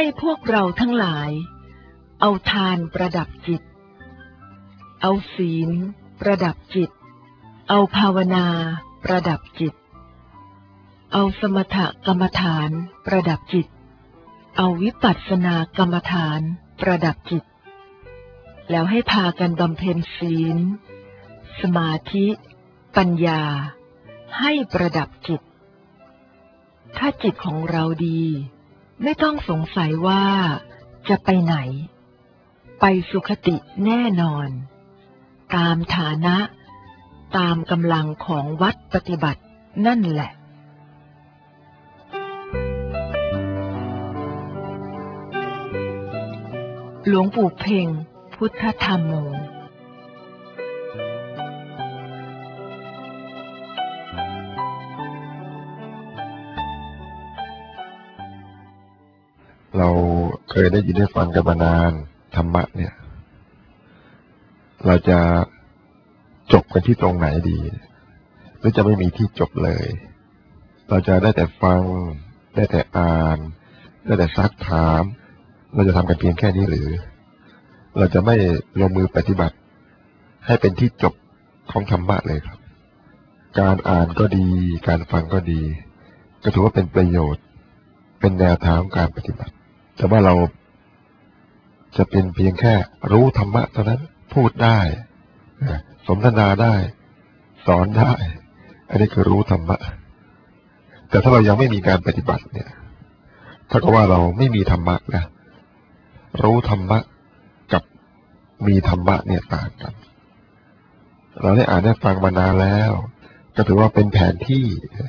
พวกเราทั้งหลายเอาทานประดับจิตเอาศีลประดับจิตเอาภาวนาประดับจิตเอาสมถกรรมฐานประดับจิตเอาวิปัสสนากรรมฐานประดับจิตแล้วให้พากันบำเพ็ญศีลสมาธิปัญญาให้ประดับจิตถ้าจิตของเราดีไม่ต้องสงสัยว่าจะไปไหนไปสุคติแน่นอนตามฐานะตามกำลังของวัดปฏิบัตินั่นแหละหลวงปู่เพ็งพุทธธรรมโมเราเคยได้ยินได้ฟังกันมานานธรรมะเนี่ยเราจะจบกันที่ตรงไหนดีหรือจะไม่มีที่จบเลยเราจะได้แต่ฟังได้แต่อ่านได้แต่ซักถามเราจะทำกันเพียงแค่นี้หรือเราจะไม่ลงมือปฏิบัติให้เป็นที่จบของธรรมะเลยครับการอ่านก็ดีการฟังก็ดีก็ถือว่าเป็นประโยชน์เป็นแนวทางการปฏิบัติแต่ว่าเราจะเป็นเพียงแค่รู้ธรรมะเท่านั้นพูดได้สนทนาได้สอนได้อันนี้คือรู้ธรรมะแต่ถ้าเรายังไม่มีการปฏิบัติเนี่ยถ้าก็ว่าเราไม่มีธรรมะนะรู้ธรรมะกับมีธรรมะเนี่ยต่างกันเราได้อ่านได้ฟังมานานแล้วก็ถือว่าเป็นแผนที่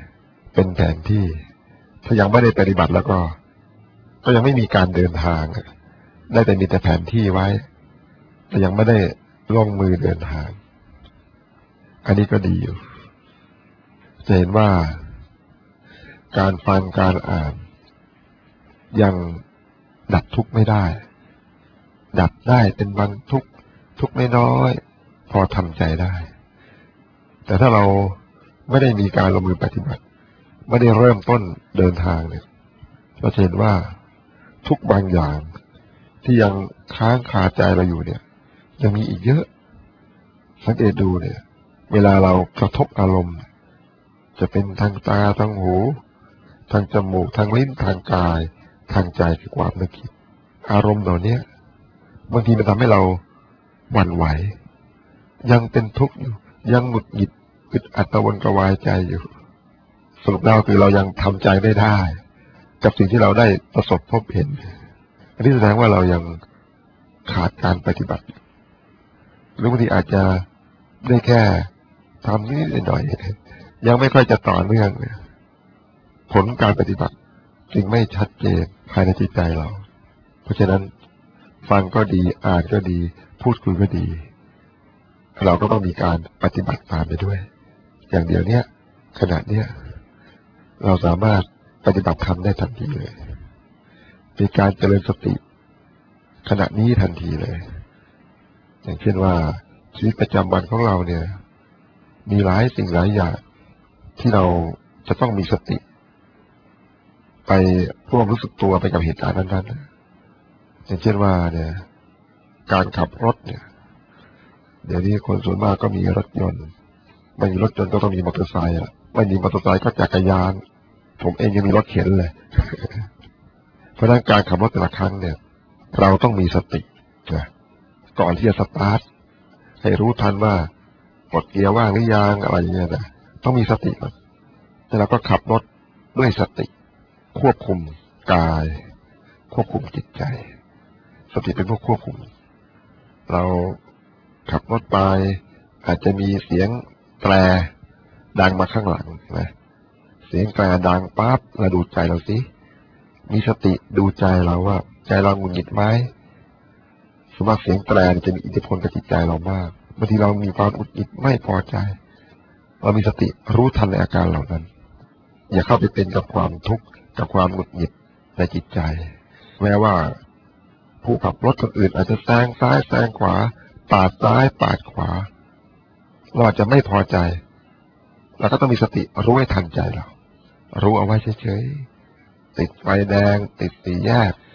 ถ้ายังไม่ได้ปฏิบัติแล้วก็ยังไม่มีการเดินทางได้แต่มีแต่แผนที่ไว้แต่ยังไม่ได้ลงมือเดินทางอันนี้ก็ดีอยู่จะเห็นว่าการฟังการอ่านยังดับทุกข์ไม่ได้ดับได้เป็นบางทุกข์น้อยๆพอทำใจได้แต่ถ้าเราไม่ได้มีการลงมือปฏิบัติไม่ได้เริ่มต้นเดินทางเนี่ยเราจะเห็นว่าทุกบางอย่างที่ยังค้างคาใจเราอยู่เนี่ยยังมีอีกเยอะสังเกตดูเนี่ยเวลาเรากระทบอารมณ์จะเป็นทางตาทางหูทางจมูกทางลิ้นทางกายทางใจคือความนึกคิดอารมณ์เหล่านี้บางทีมันทำให้เราหวั่นไหวยังเป็นทุกข์อยู่ยังหงุดหงิดอึดอัดกระวนกระวายใจอยู่สรุปแล้วคือเรายังทำใจไม่ได้กับสิ่งที่เราได้ประสบพบเห็นอันนี้แสดงว่าเรายังขาดการปฏิบัติหรือบางทีอาจจะได้แค่ทำนิดหน่อยยังไม่ค่อยจะต่อเนื่องผลการปฏิบัติจึงไม่ชัดเจนภายในจิตใจเราเพราะฉะนั้นฟังก็ดีอ่านก็ดีพูดคุยก็ดีเราก็ต้องมีการปฏิบัติตามไปด้วยอย่างเดียวเนี้ยขณะเนี้ยเราสามารถปฏิบัติธรรมได้ทันทีเลยมีการเจริญสติขณะนี้ทันทีเลยอย่างเช่นว่าชีวิตประจำวันของเราเนี่ยมีหลายสิ่งหลายอย่างที่เราจะต้องมีสติไปร่วมรู้สึกตัวไปกับเหตุการณ์นั้นๆอย่างเช่นว่าเนี่ยการขับรถเนี่ยเดี๋ยวนี้คนส่วนมากก็มีรถยนต์ไม่มีรถยนต์ก็ต้องมีมอเตอร์ไซค์ไม่มีมอเตอร์ไซค์ก็จักรยานผมเองยังมีรถเข็นเลย เพราะฉะนั้นการขับรถแต่ละครั้งเนี่ยเราต้องมีสตินะก่อนที่จะสตาร์ทให้รู้ทันว่ากดเกียร์ว่างหรือยังอะไรอย่างเงี้ยนะต้องมีสติก่อนแล้วเราก็ขับรถด้วยสติควบคุมกายควบคุมจิตใจสติเป็นผู้ควบคุมเราขับรถไปอาจจะมีเสียงแตรดังมาข้างหลังนะเสียงแตรดังปั๊บเราดูใจเราสิมีสติดูใจเราว่าใจเราหงุดหงิดไหมสมมติเสียงแตรจะมีอิทธิพลกับจิตใจเรามากบางทีเรามีความหงุดหงิดไม่พอใจเรามีสติรู้ทันในอาการเหล่านั้นอย่าเข้าไปเป็นกับความทุกข์กับความหงุดหงิดในจิตใจแม้ว่าผู้ขับรถคนอื่นอาจจะแซงซ้ายแซงขวาปาดซ้ายปาดขวาเราอาจจะไม่พอใจเราก็ต้องมีสติรู้ให้ทันใจเรารู้เอาไว้เฉยๆติดไฟแดงติดสี่แยก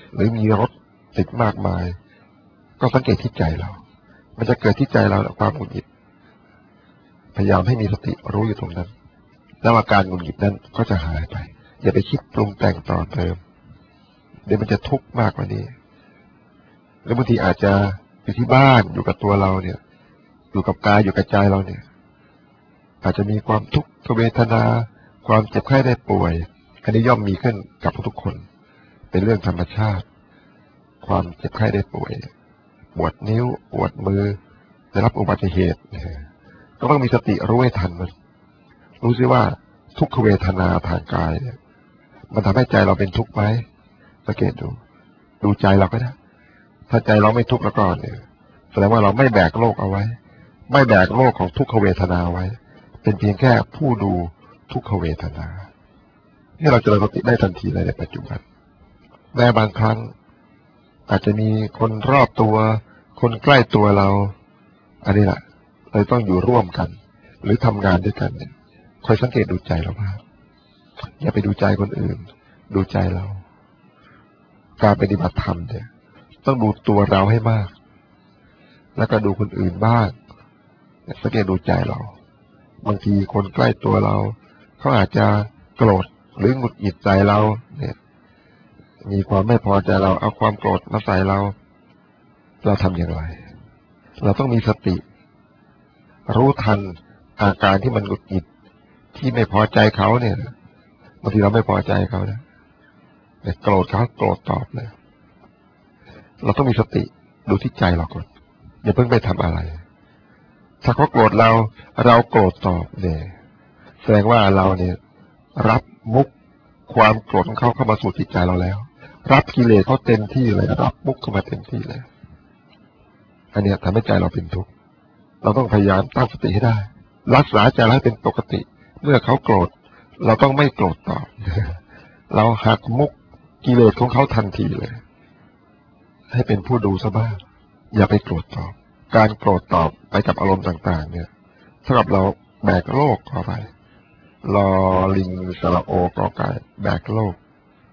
หรือมีรถติดมากมายก็สังเกตที่ใจเรา มันจะเกิดที่ใจเราความหงุดหงิดพยายามให้มีสติรู้อยู่ตรงนั้นแล้วอาการหงุดหงิดนั้นก็จะหายไปอย่าไปคิดปรุงแต่งต่อเติมเดี๋ยวมันจะทุกข์มากกว่านี้แล้วบางทีอาจจะอยู่ที่บ้านอยู่กับตัวเราเนี่ยอยู่กับกายอยู่กับใจเราเนี่ยอาจจะมีความทุกขเวทนาความเจ็บไข้ได้ป่วยอันนี้ย่อมมีขึ้นกับทุกคนเป็นเรื่องธรรมชาติความเจ็บไข้ได้ป่วยปวดนิ้วปวดมือได้รับอุบัติเหตุก็ต้องมีสติรู้ให้ทันมันรู้ซิว่าทุกขเวทนาทางกายเนี่ยมันทำให้ใจเราเป็นทุกข์ไหมสังเกตดูใจเราก็ได้ถ้าใจเราไม่ทุกข์แล้วก็เนี่ยแสดงว่าเราไม่แบกโลกเอาไว้ไม่แบกโลกของทุกขเวทนาไว้เป็นเพียงแค่ผู้ดูทุกขเวทนาที่เราเจริญสติได้ทันทีเลยในปัจจุบันแม้บางครั้งอาจจะมีคนรอบตัวคนใกล้ตัวเราอันนี้แหละเราต้องอยู่ร่วมกันหรือทำงานด้วยกันเนี่ยคอยสังเกตดูใจเราบ้างอย่าไปดูใจคนอื่นดูใจเราการปฏิบัติธรรมเนี่ยต้องดูตัวเราให้มากแล้วก็ดูคนอื่นบ้างสังเกตดูใจเราบางทีคนใกล้ตัวเราเขาอาจจะโกรธหรือหงุดหงิดใจเราเนี่ยมีความไม่พอใจเราเอาความโกรธมาใส่เราทำอย่างไรเราต้องมีสติรู้ทันอาการที่มันหงุดหงิดที่ไม่พอใจเขาเนี่ยบางทีเราไม่พอใจเขานะแต่โกรธเขาโกรธตอบเลยเราต้องมีสติดูที่ใจเราก่อนอย่าเพิ่งไปทำอะไรถ้าเขาโกรธเราโกรธตอบเนี่ยแสดงว่าเราเนี่ยรับมุกความโกรธของเขาเข้ามาสู่จิตใจเราแล้วรับกิเลสเขาเต็มที่เลยรับมุกเข้ามาเต็มที่เลยอันนี้ทำให้ใจเราเป็นทุกข์เราต้องพยายามตั้งสติให้ได้รักษาใจให้เป็นปกติเมื่อเขาโกรธเราต้องไม่โกรธตอบเราหักมุกกิเลสของเขาทันทีเลยให้เป็นผู้ดูซะบ้างอย่าไปโกรธตอบการโกรธตอบไปกับอารมณ์ต่างๆเนี่ยเท่ากับเราแบกโลกเข้าไปลอลิงสระโอกอไก่แบกโลก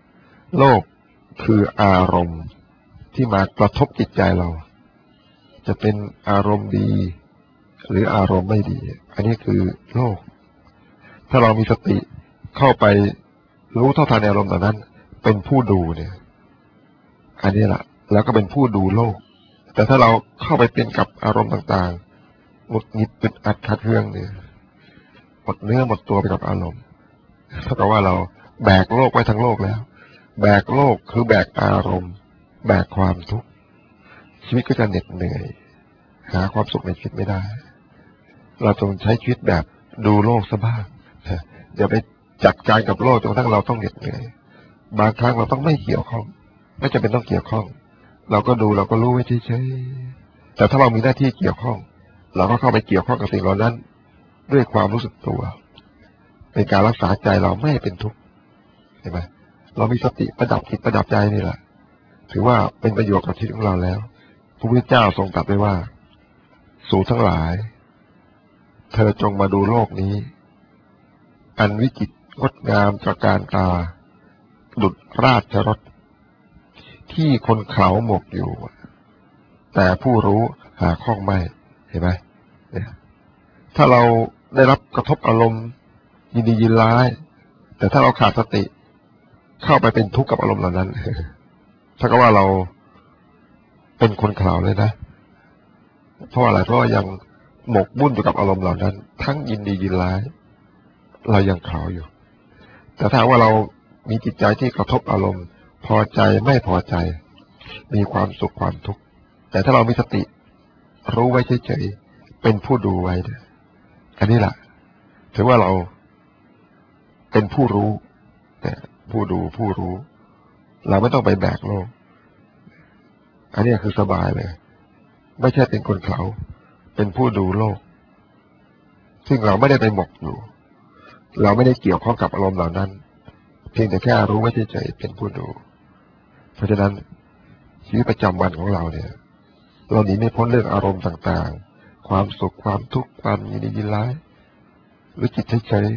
คืออารมณ์ที่มากระทบจิตใจเราจะเป็นอารมณ์ดีหรืออารมณ์ไม่ดีอันนี้คือโลกถ้าเรามีสติเข้าไปรู้เท่าทันอารมณ์ต่างนั้นเป็นผู้ดูเนี่ยอันนี้แหละแล้วก็เป็นผู้ดูโลกแต่ถ้าเราเข้าไปเป็นกับอารมณ์ต่างๆหงุดหงิดอึดอัดขัดเคืองเนี่ยหมดเนื้อหมดตัวไปกับอารมณ์เท่ากับว่าเราแบกโลกไว้ทั้งโลกแล้วแบกโลกคือแบกอารมณ์แบกความทุกข์ชีวิตก็จะเหน็ดเหนื่อยหาความสุขในชีวิตไม่ได้เราจงใช้ชีวิตแบบดูโลกซะบ้างอย่าไปจัดการกับโลกจนกระทั่งเราต้องเหน็ดเหนื่อยบางครั้งเราต้องไม่เกี่ยวข้องไม่จำเป็นต้องเกี่ยวข้องเราก็ดูเราก็รู้ไว้เฉยๆแต่ถ้าเรามีหน้าที่เกี่ยวข้องเราก็เข้าไปเกี่ยวข้องกับสิ่งเหล่านั้นด้วยความรู้สึกตัวในการรักษาใจเราไม่ให้เป็นทุกข์เห็นไหมเรามีสติประดับจิตประดับใจนี่แหละถือว่าเป็นประโยชน์กับชีวิตของเราแล้วพระพุทธเจ้าทรงตรัสไว้ว่าสู่ทั้งหลายเธอจงมาดูโลกนี้อันวิจิตรงดงามตระการตาดุจราชรถที่คนเขาหมกอยู่แต่ผู้รู้หาข้องไม่เห็นไหมเนี่ยถ้าเราได้รับกระทบอารมณ์ยินดียินร้ายแต่ถ้าเราขาดสติเข้าไปเป็นทุกข์กับอารมณ์เหล่านั้นถ้าก็ว่าเราเป็นคนข่าวเลยนะเพราะอะไรเพราะยังหมกมุ่นอยู่กับอารมณ์เหล่านั้นทั้งยินดียินร้ายเรายังข่าวอยู่แต่ถ้าว่าเรามีจิตใจที่กระทบอารมณ์พอใจไม่พอใจมีความสุขความทุกข์แต่ถ้าเรามีสติรู้ไว้เฉยๆเป็นผู้ดูไว้อันนี้แหละถือว่าเราเป็นผู้รู้แต่ผู้ดูผู้รู้เราไม่ต้องไปแบกโลกอันนี้คือสบายเลยไม่ใช่เป็นคนเขาเป็นผู้ดูโลกซึ่งเราไม่ได้ไปหมกอยู่เราไม่ได้เกี่ยวข้องกับอารมณ์เหล่านั้นเพียงแต่แค่รู้ไว้เฉยๆเป็นผู้ดูเพราะฉะนั้นชีวิตประจำวันของเราเนี่ยเราหนีไม่พ้นเรื่องอารมณ์ต่างๆความสุขความทุกข์ความยินดียินร้ายหรือจิตเฉย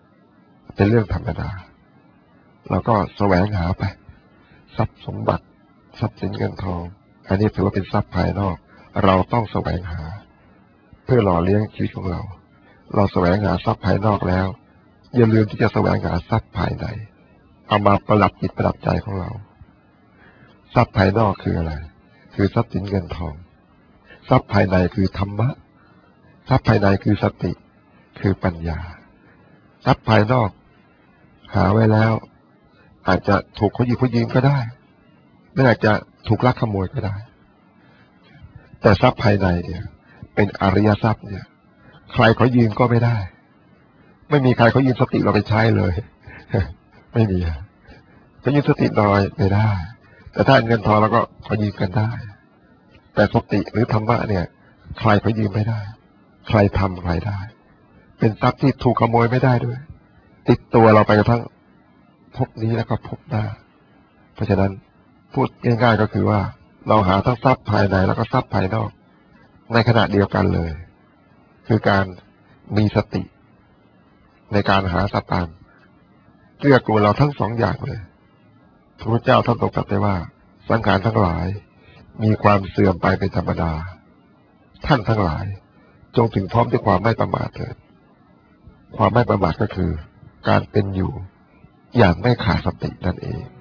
ๆเป็นเรื่องธรรมดาเราก็แสวงหาไปทรัพย์สมบัติทรัพย์สินเงินทองอันนี้ถือว่าเป็นทรัพย์ภายนอกเราต้องแสวงหาเพื่อหล่อเลี้ยงชีวิตของเราแสวงหาทรัพย์ภายนอกแล้วอย่าลืมที่จะแสวงหาทรัพย์ภายในเอามาประดับจิตประดับใจของเราทรัพย์ภายนอกคืออะไรคือทรัพย์สินเงินทองทรัพย์ภายในคือธรรมะทรัพย์ภายในคือสติคือปัญญาทรัพย์ภายนอกหาไว้แล้วอาจจะถูกเขาหยิบเขายืมก็ได้หรืออาจจะถูกลักขโมยก็ได้แต่ทรัพย์ภายในเนี่ยเป็นอริยทรัพย์เนี่ยใครเขายืมก็ไม่ได้ไม่มีใครเขายืมสติเราไปใช้เลยไม่มีเขายืมสติหน่อยไม่ได้แต่ถ้าเงินทองเราก็เขายืมกันได้แต่สติหรือธรรมะเนี่ยใครเขายืมไม่ได้ใครทำใครได้เป็นทรัพย์ที่ถูกขโมยไม่ได้ด้วยติดตัวเราไปกระทั่งพบนี้แล้วก็พบหน้าเพราะฉะนั้นพูดง่ายๆก็คือว่าเราหาทั้งทรัพย์ภายในแล้วก็ทรัพย์ภายนอกในขณะเดียวกันเลยคือการมีสติในการหาสตางค์เกื้อกูลเราทั้งสองอย่างเลยพระพุทธเจ้าท่านทรงตรัสไว้ว่าสังขารทั้งหลายมีความเสื่อมไปเป็นธรรมดาท่านทั้งหลายจงถึงพร้อมด้วยความไม่ประมาทเถิดความไม่ประมาทก็คือการเป็นอยู่อย่างไม่ขาดสตินั่นเอง